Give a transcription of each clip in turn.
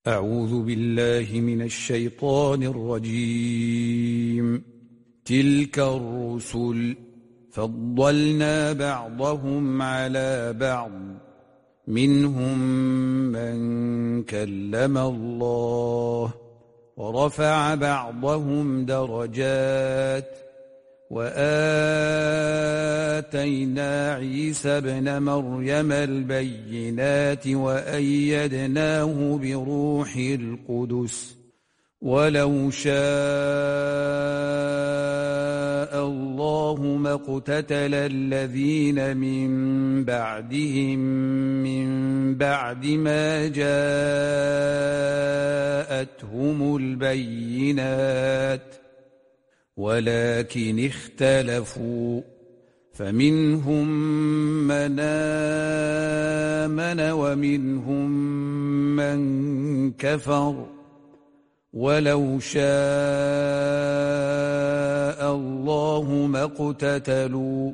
أعوذ بالله من الشيطان الرجيم. تلك الرسل فضلنا بعضهم على بعض، منهم من كلم الله ورفع بعضهم درجات، وآتينا عيسى ابن مريم البينات وأيدناه بروح القدس، ولو شاء الله ما اقتتل الذين من بعدهم من بعد ما جاءتهم البينات، ولكن اختلفوا فمنهم من آمن ومنهم من كفر، ولو شاء الله ما اقتتلوا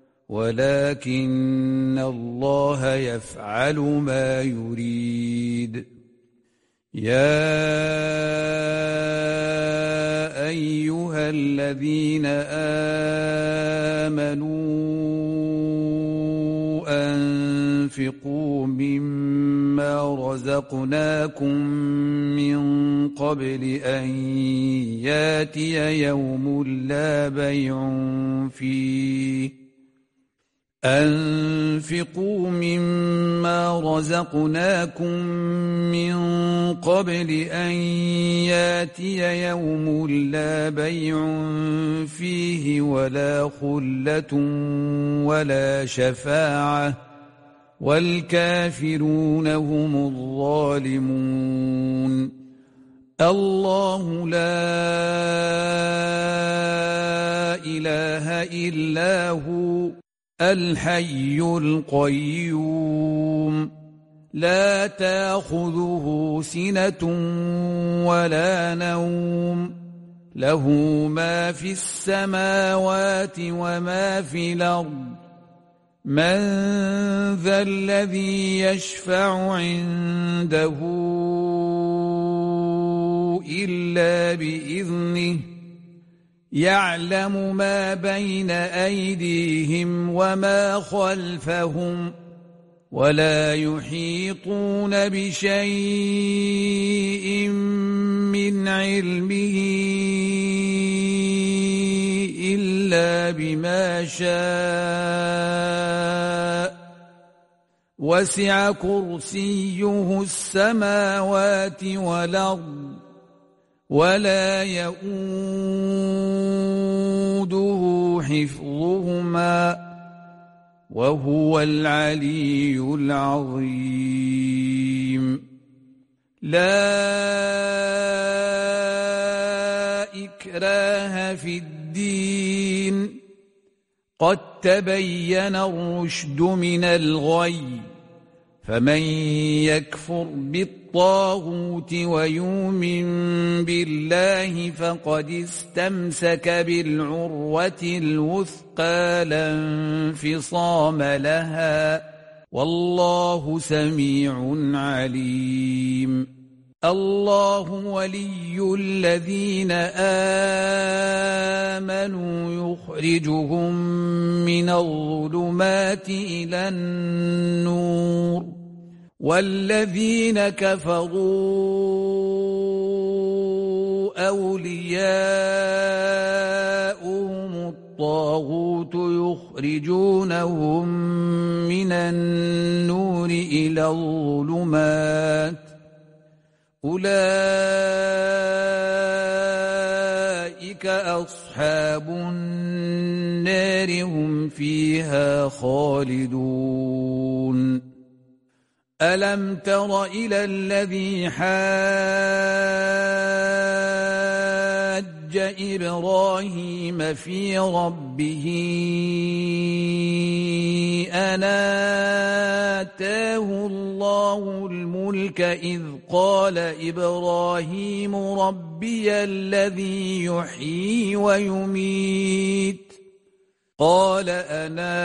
ولكن الله يفعل ما يريد. يا أيها الذين آمنوا أنفقوا مما رزقناكم من قبل أن ياتي يوم لا بيع فيه أنفقوا مما رزقناكم من قبل أن ياتي يوم لا بيع فيه ولا خلة ولا شفاعة والكافرون هم الظالمون. الله لا إله إلا هو الحي القيوم، لا تأخذه سنة ولا نوم، له ما في السماوات وما في الأرض. من ذا الذي يشفع عنده إلا بإذنه، يعلم ما بين أيديهم وما خلفهم، ولا يحيطون بشيء من علمه إلا بما شاء، وسع كرسيه السماوات والأرض ولا يؤوده حفظهما وهو العلي العظيم. لا إكراه في الدين، قد تبين الرشد من الغي، فمن يكفر بالطاغوت ويؤمن بالله فقد استمسك بالعروة الوثقى لا انفصام لها، والله سميع عليم. الله ولي الذين آمنوا يخرجهم من الظلمات إلى النور، والذين كفروا أولياؤهم الطاغوت يخرجونهم من النور إلى الظلمات، أولئك أصحاب النار هم فيها خالدون. ألم تر إلى الذي حاج إبراهيم في ربه أن آتاه الله الملك إذ قال إبراهيم ربي الذي يحيي ويميت، قال أنا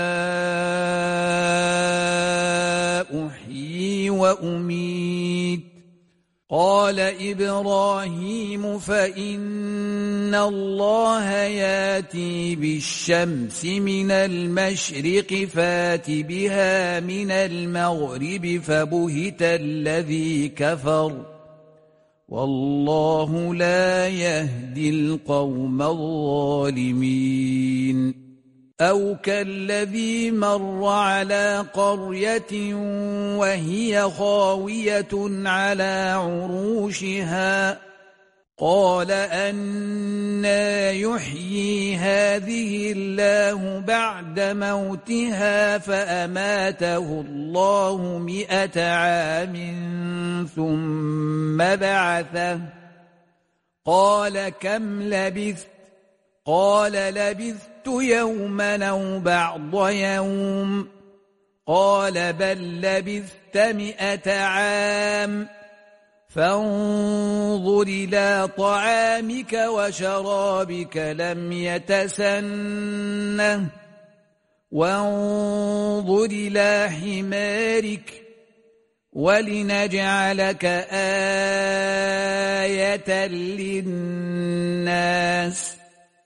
أحيي وأميت، قال إبراهيم فإن الله ياتي بالشمس من المشرق فات بها من المغرب فبهت الذي كفر والله لا يهدي القوم الظالمين أو كالذي مر على قرية وهي خاوية على عروشها قال أنى يحيي هذه الله بعد موتها فأماته الله 100 عام ثم بعثه قال كم لبثت قال لبثت يوما أو بعض يوم قال بل لبثت 100 عام فانظر إلى طعامك وشرابك لم يتسنه وانظر إلى حمارك ولنجعلك آية للناس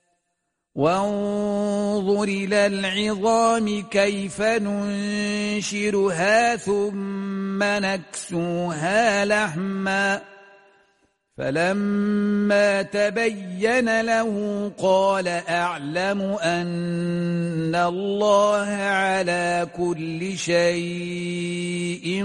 وانظر إلى العظام كيف ننشرها ثم نكسوها لحما فلما تبين له قال أعلم أن الله على كل شيء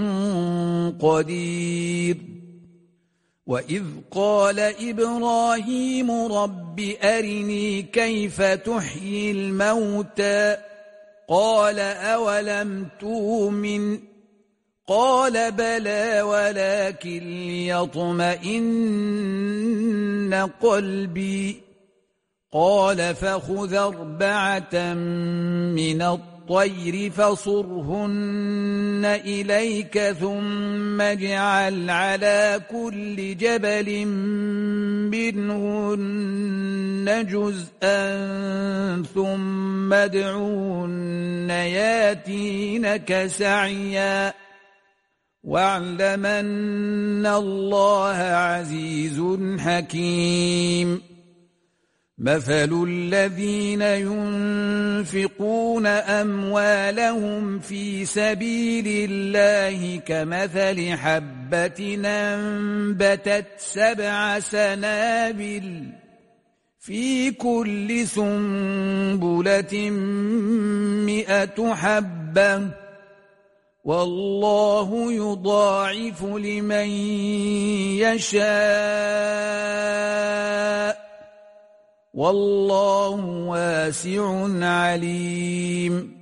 قدير وإذ قال إبراهيم رب أرني كيف تحيي الموتى قال أولم تؤمن قال بلى ولكن ليطمئن قلبي قال فخذ 4 من الطير فصرهن إليك ثم اجعل على كل جبل منهن جزءا ثم ادعوهن ياتينك سعيا واعلم أن الله عزيز حكيم مثل الذين ينفقون أموالهم في سبيل الله كمثل حبة أنبتت 7 سنابل في كل سنبلة 100 حبة والله يضاعف لمن يشاء والله واسع عليم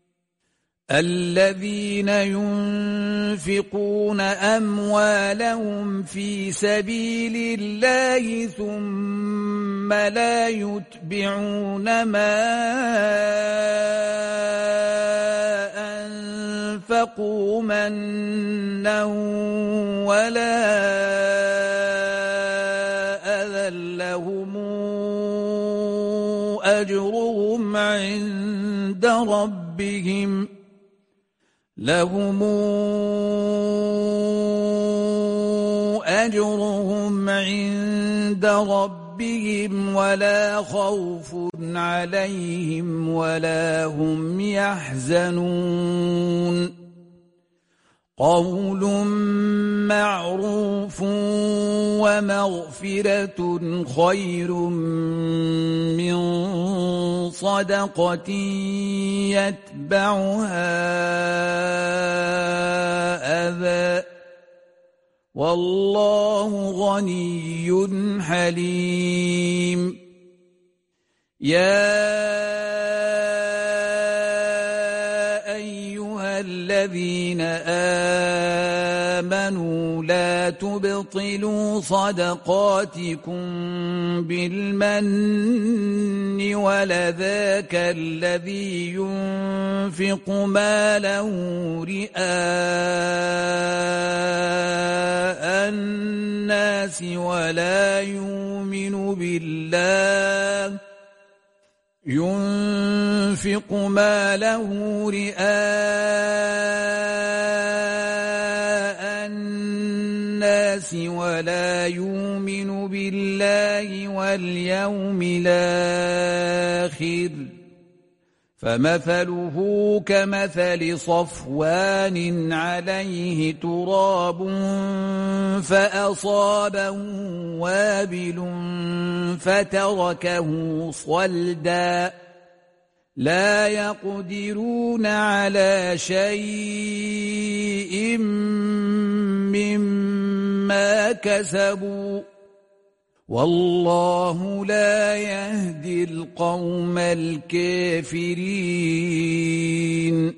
الذين ينفقون أموالهم في سبيل الله ثم لا يتبعون ما أنفقوا منا ولا أذى لهم أجرهم عند ربهم ولا خوف عليهم ولا هم يحزنون قول معروف ومغفرة خير من صدقة يتبعها أذى والله غني حليم يا أيها الذين آمنوا لا تبطلوا صدقاتكم بالمن ولذاك الذي ينفق ماله رئاء الناس ولا يؤمن بالله ينفق ماله رئاء الناس الناس ولا يؤمن بالله واليوم الآخر فمثله كمثل صفوان عليه تراب فأصابه وابل فتركه صلدا لا يقدرون على شيء مما كسبوا والله لا يهدي القوم الكافرين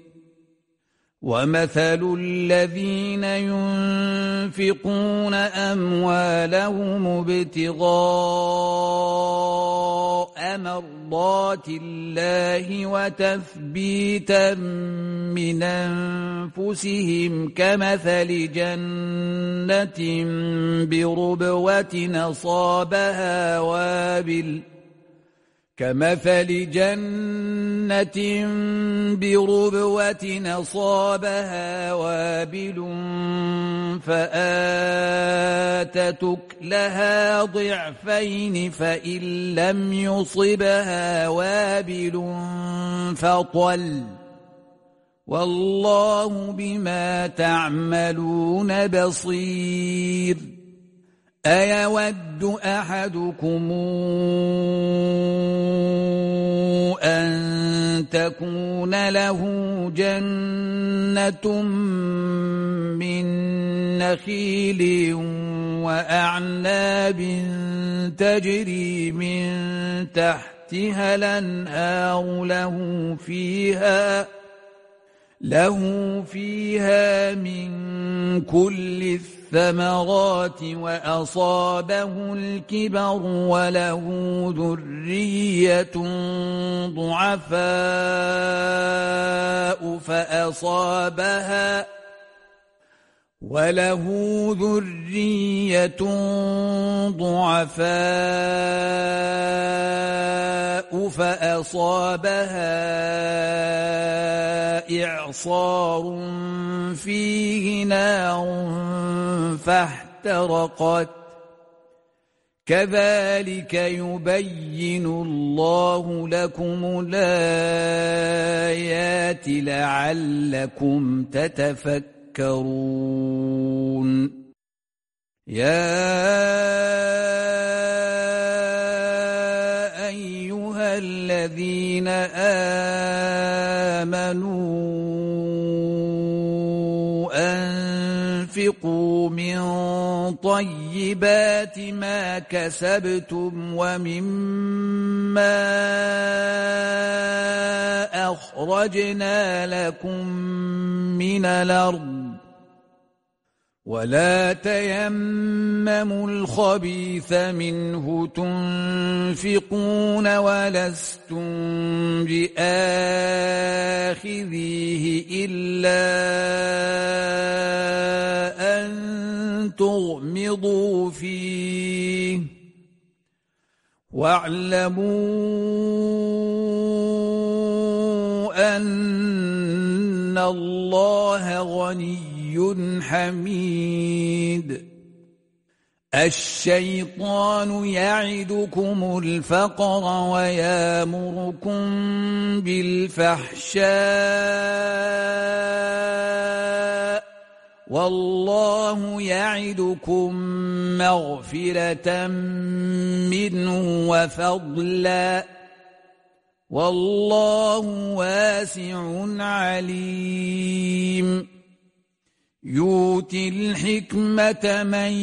ومثل الذين ينفقون أموالهم ابتغاء مرضات الله وتثبيتا من أنفسهم كمثل جنة بربوة أصابها وابل فآتت أكلها ضعفين فإن لم يصبها وابل فطل والله بما تعملون بصير أيود أحدكم أن تكون له جنة من نخيل وأعناب تجري من تحتها الأنهار له فيها من كل الثمرات وأصابه الكبر وله ذرية ضعفاء فأصابها إعصار فيه نار فاحترقت كذلك يبين الله لكم الآيات لعلكم تتفكرون يا أيها الذين آمنوا أنفقوا من طيبات ما كسبتم ومما أخرجنا لكم من الأرض ولا تيمموا الخبيث منه تنفقون ولستم بآخذيه إلا أن تغمضوا فيه واعلموا أن الله غني حميد الشيطان يعدكم الفقر ويامركم بالفحشاء والله يعدكم مغفرة منه وفضلا والله واسع عليم يؤتي الحكمة من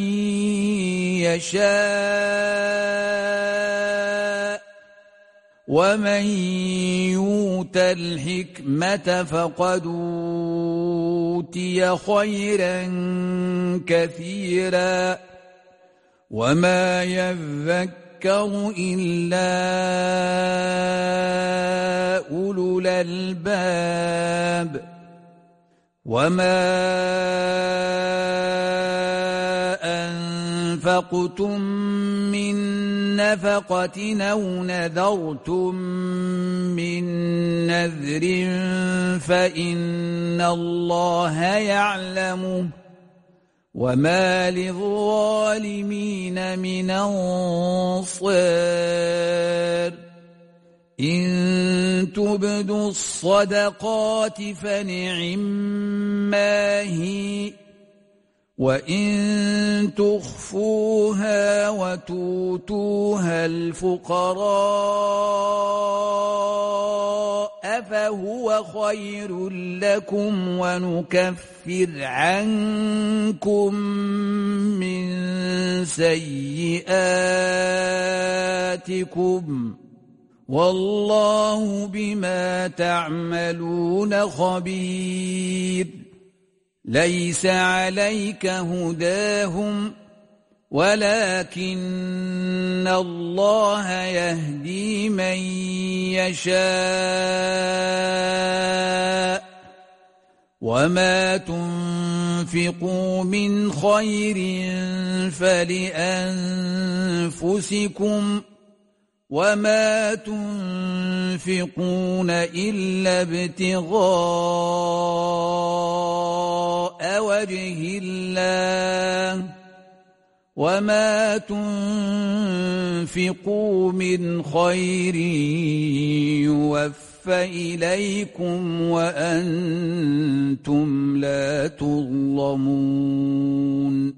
يشاء ومن يؤت الحكمة فقد أوتي خيرا كثيرا وما يذكر إلا أولو الألباب وما أنفقتم من نفقة أو نذرتم من نذر فإن الله يعلمه وما للظالمين من أنصار إن تبدوا الصدقات فنعما هي وإن تخفوها وتؤتوها الفقراء فهو خير لكم ونكفر عنكم من سيئاتكم والله بما تعملون خبير ليس عليك هداهم ولكن الله يهدي من يشاء وما تنفقوا من خير فلأنفسكم وما تنفقون إلا ابتغاء وجه الله وما تنفقوا من خير يوفى إليكم وأنتم لا تظلمون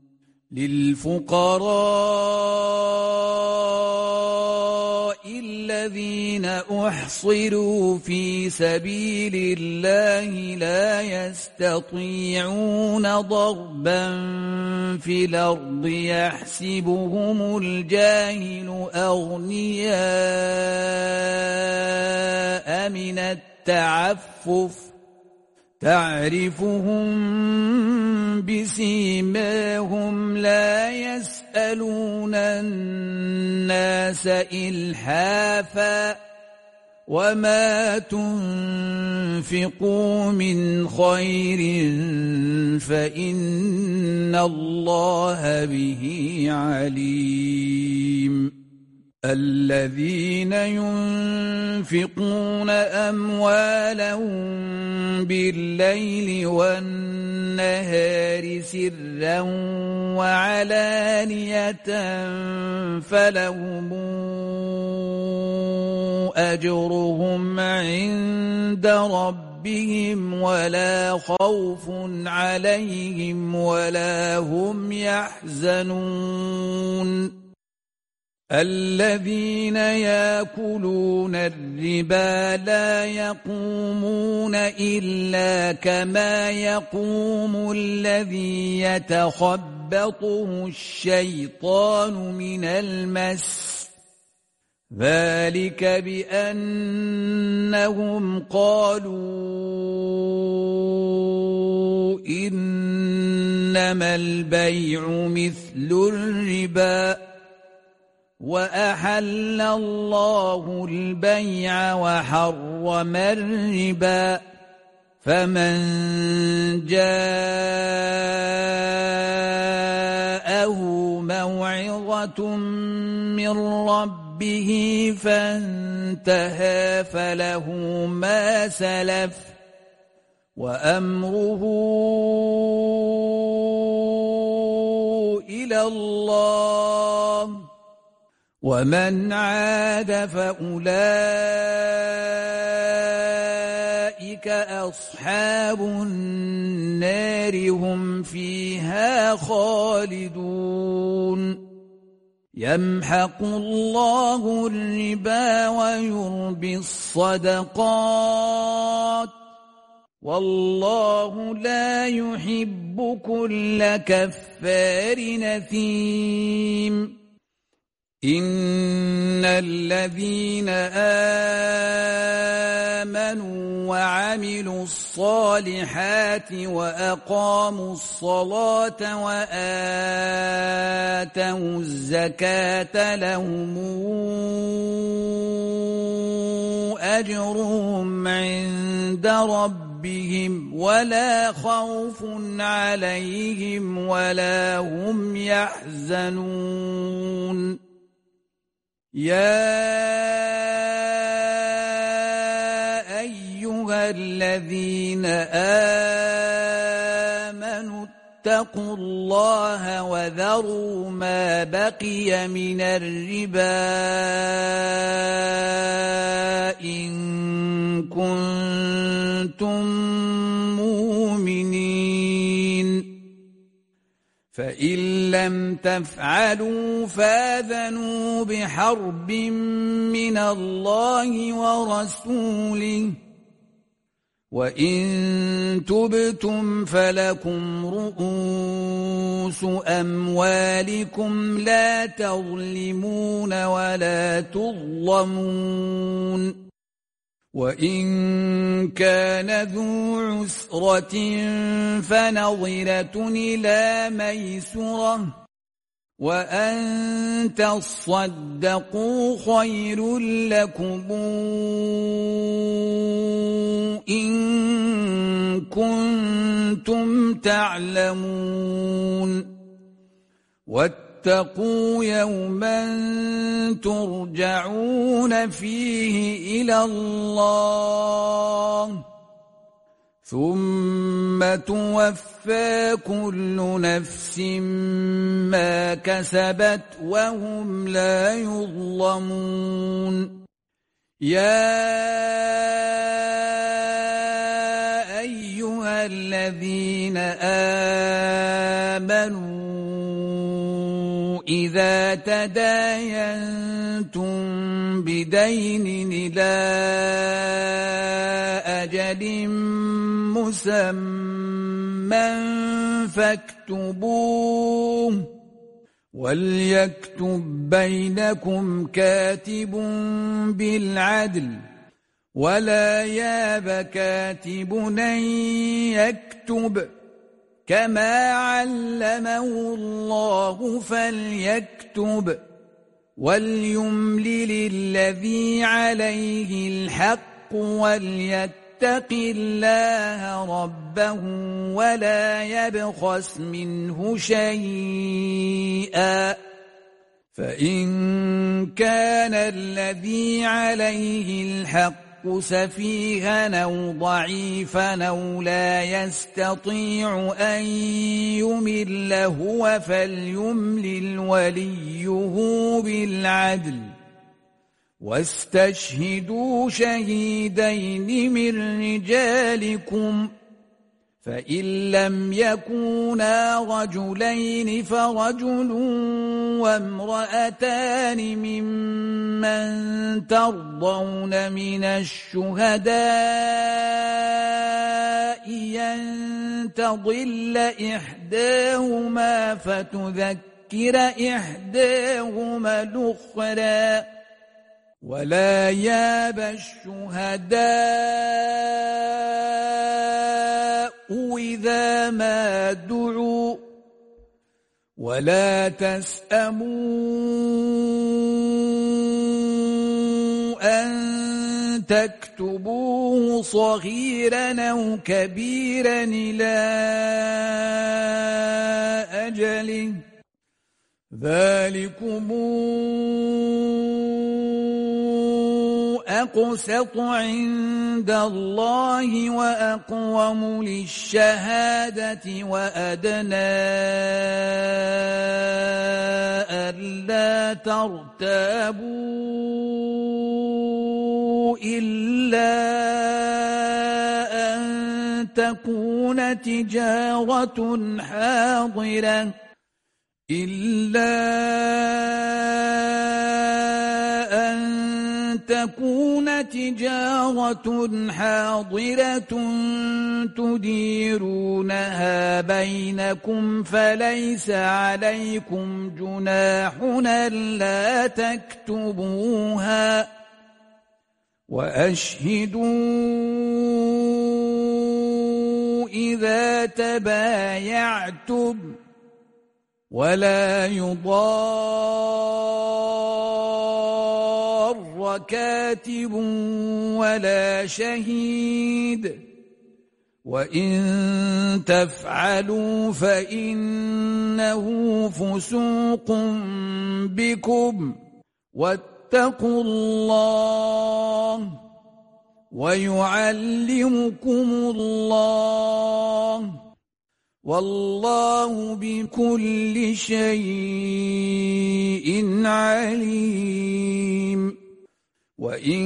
للفقراء الذين أحصروا في سبيل الله لا يستطيعون ضربا في الأرض يحسبهم الجاهل أغنياء من التعفف تعرفهم بسيماهم لا يسألون الناس إلحافا وما تنفقوا من خير فإن الله به عليم الذين ينفقون أموالهم بالليل والنهار سرا وعلانية فلهم أجرهم عند ربهم ولا خوف عليهم ولا هم يحزنون الذين يأكلون الربا لا يقومون إلا كما يقوم الذي يتخبطه الشيطان من المس ذلك بأنهم قالوا إنما البيع مثل الربا وأحل الله البيع وحرم الربا فمن جاءه موعظة من ربه فانتهى فله ما سلف وأمره إلى الله ومن عاد فأولئك أصحاب النار هم فيها خالدون يمحق الله الربا ويربي الصدقات والله لا يحب كل كفار نثيم إن الذين آمنوا وعملوا الصالحات وأقاموا الصلاة وآتوا الزكاة لهم أجرهم عند ربهم ولا خوف عليهم ولا هم يحزنون يا أيها الذين آمنوا فاتقوا الله وذروا ما بقي من الربا إن كنتم مؤمنين فإن لم تفعلوا فآذنوا بحرب من الله ورسوله وإن تبتم فلكم رؤوس أموالكم لا تظلمون ولا تظلمون وإن كان ذو عسرة فنظرة إلى ميسرة وأن تصدقوا خير لكم إن كنتم تعلمون واتقوا يوما ترجعون فيه إلى الله ثم توفى كل نفس ما كسبت وهم لا يظلمون يا أيها الذين آمنوا إذا تداينتم بدين إلى أجل مسمى فاكتبوه وليكتب بينكم كاتب بالعدل ولا ياب كاتب أن يكتب كما علمه الله فليكتب وليملل الذي عليه الحق وليتق الله ربه ولا يبخس منه شيئا فإن كان الذي عليه الحق سفيها أو ضعيفا أو لا يستطيع أن يمل هو فليملل وليه بالعدل واستشهدوا شهيدين من رجالكم فإن لم يكونا رجلين فرجل وامرأتان ممن ترضون من الشهداء أن تضل إحداهما فتذكر إحداهما الأخرى ولا ياب الشهداء إذا ما دعوا ولا تسأموا أن تكتبوه صغيرا أو كبيرا إلى أجله ذلكم أقسط عند الله وأقوم للشهادة وأدنى ألا ترتابوا إلا أن تكون تجارة حاضرة تديرونها بينكم فليس عليكم جناح ألا تكتبوها وأشهدوا إذا تبايعتم ولا يضار كاتب ولا شهيد وإن تفعلوا فإنه فسوق بكم واتقوا الله ويعلمكم الله والله بكل شيء عليم وإن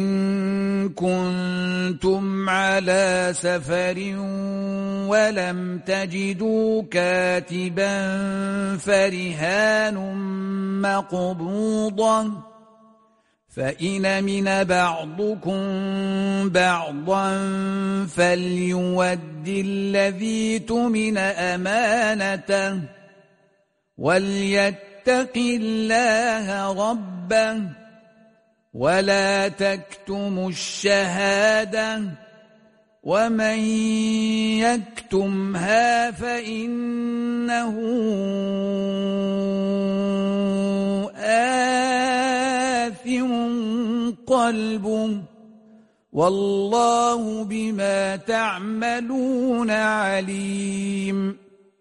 كنتم على سفر ولم تجدوا كاتبا فرهان مقبوضة فإن أمن بعضكم بعضا فليؤد الذي اؤتمن أمانته وليتق الله ربه ولا تكتموا الشهادة ومن يكتمها فإنه آثم قلبه والله بما تعملون عليم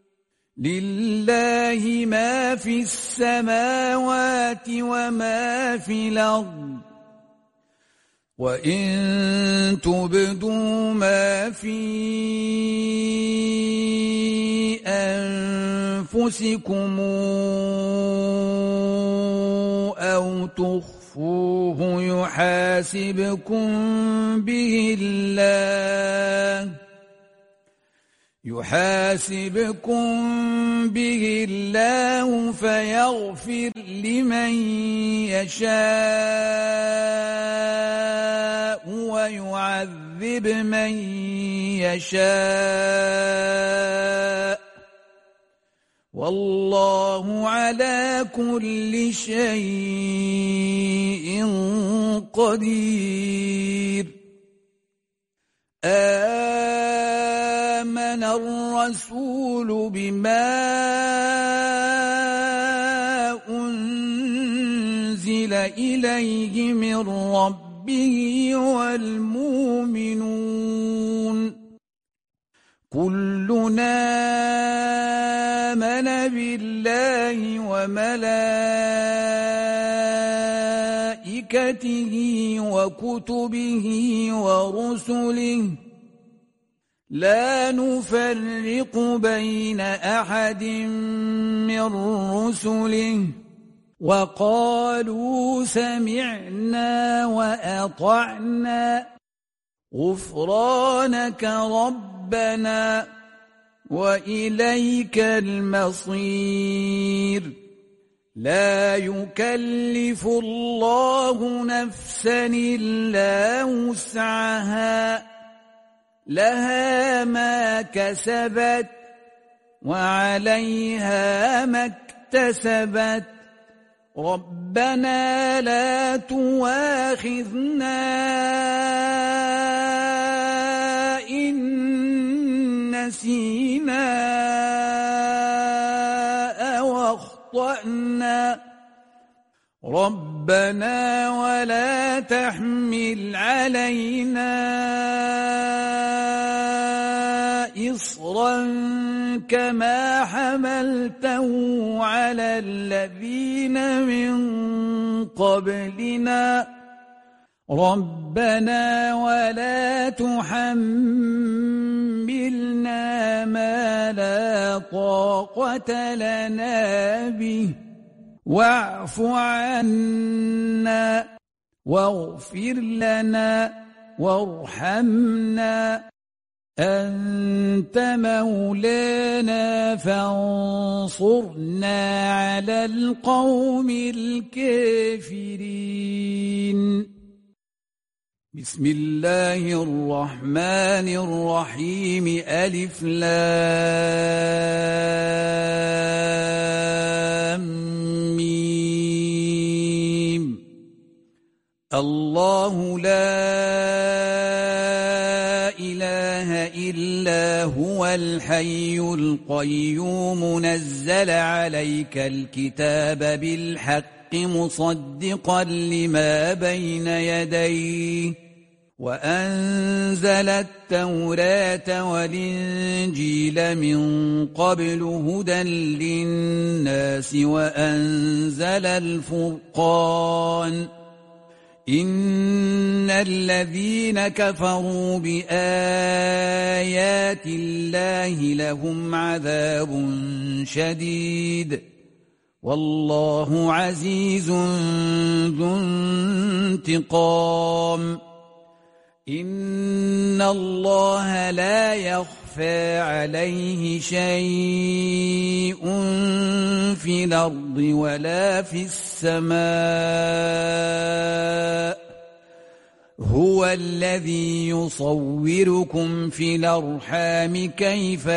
لله ما في السماوات وما في الأرض وإن تبدوا ما في أنفسكم أو تخفوه يحاسبكم به الله فيغفر لمن يشاء ويعذب من يشاء والله على كل شيء قدير آمن الرسول بما أنزل إليه من ربه والمؤمنون كلنا آمن بالله وملائكته وكتبه ورسله لا نفرق بين أحد من رسله وقالوا سمعنا وأطعنا غفرانك ربنا وإليك المصير لا يكلف الله نفسا إلا وسعها لها ما كسبت وعليها ما اكتسبت ربنا لا تؤاخذنا إن نسينا أو أخطأنا ربنا ولا تحمل علينا إصرا كما حملته على الذين من قبلنا ربنا ولا تحملنا ما لا طاقة لنا به واعف عنا واغفر لنا وارحمنا أنت مولانا فانصرنا على القوم الكافرين بسم الله الرحمن الرحيم ألف لام ميم الله لا إله إلا هو الحي القيوم نزل عليك الكتاب بالحق مصدقا لما بين يديه وأنزل التوراة والإنجيل من قبل هدى للناس وأنزل الفرقان إن الذين كفروا بآيات الله لهم عذاب شديد والله عزيز ذو انتقام إن الله لا يخفى عليه شيء في الأرض ولا في السماء هو الذي يصوركم في الأرحام كيف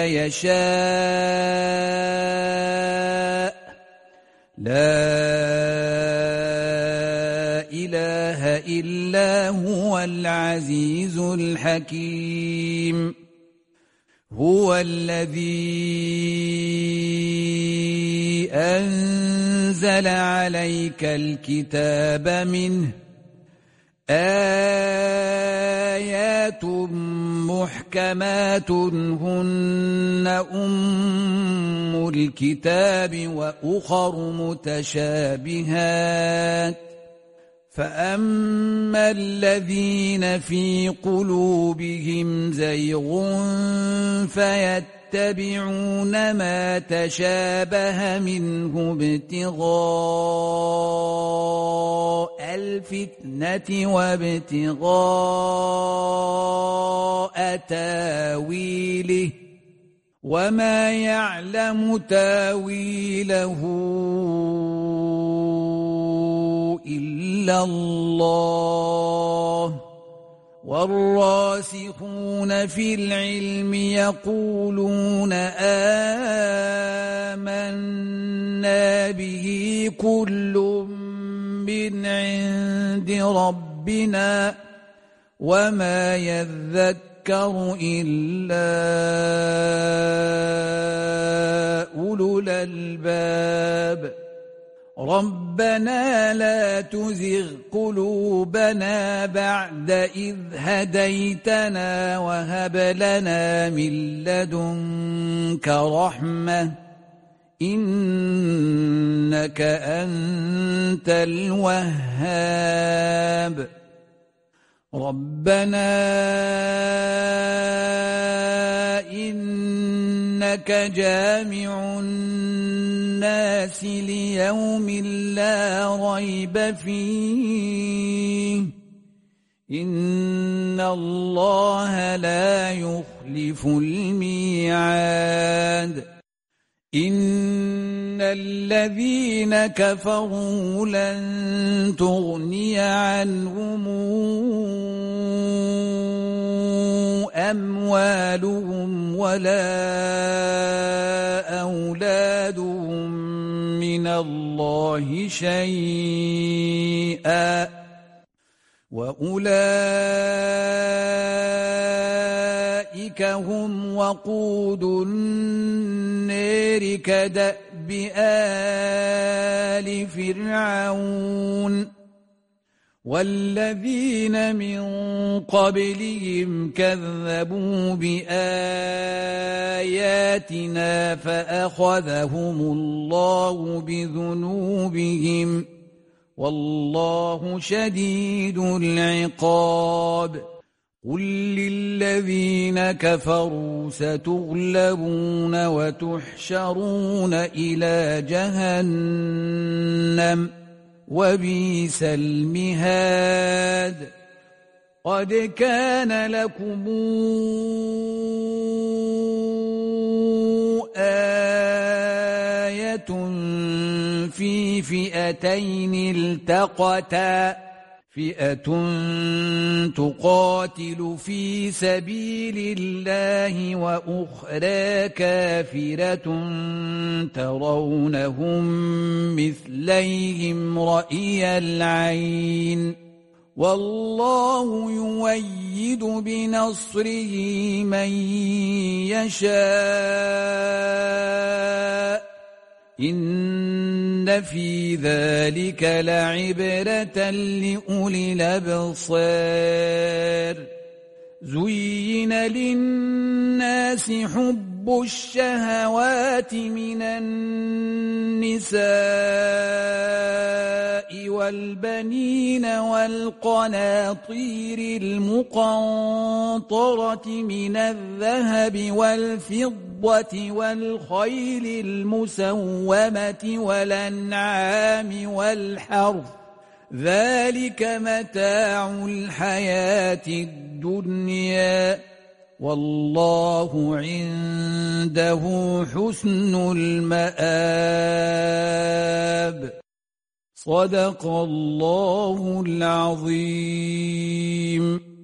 يشاء لا إله إلا هو العزيز الحكيم هو الذي أنزل عليك الكتاب منه آيات محكمات هن أم الكتاب وأخر متشابهات فأما الذين في قلوبهم زيغ فيتبعون ما تشابه منه ابتغاء الفتنة وابتغاء تاويله وما يعلم تاويله إلا الله والراسخون في العلم يقولون آمنا به كل من عند ربنا وما يذكر إلا أولو الألباب ربنا لا تزغ قلوبنا بعد إذ هديتنا وهب لنا من لدنك رحمة إنك أنت الوهاب ربنا إنك جامع الناس ليوم لا ريب فيه إن الله لا يخلف الميعاد إن الذين كفروا لن تغني عنهم أموالهم ولا أولادهم من الله شيئا وأولئك هم وقود النار كدأب آل فرعون والذين من قبلهم كذبوا بآياتنا فأخذهم الله بذنوبهم والله شديد العقاب قل للذين كفروا ستغلبون وتحشرون إلى جهنم وبئس المهاد قد كان لكم آية في فئتين التقتا فئة تقاتل في سبيل الله وأخرى كافرة ترونهم مثليهم رأي العين والله يؤيد بنصره من يشاء إن في ذلك لعبرة لأولي الأبصار زين للناس حب الشهوات من النساء والبنين والقناطير المقنطرة من الذهب والفضة والخيل المسومة والأنعام والحرث ذلك متاع الحياة الدنيا والله عنده حسن المآب صدق الله العظيم.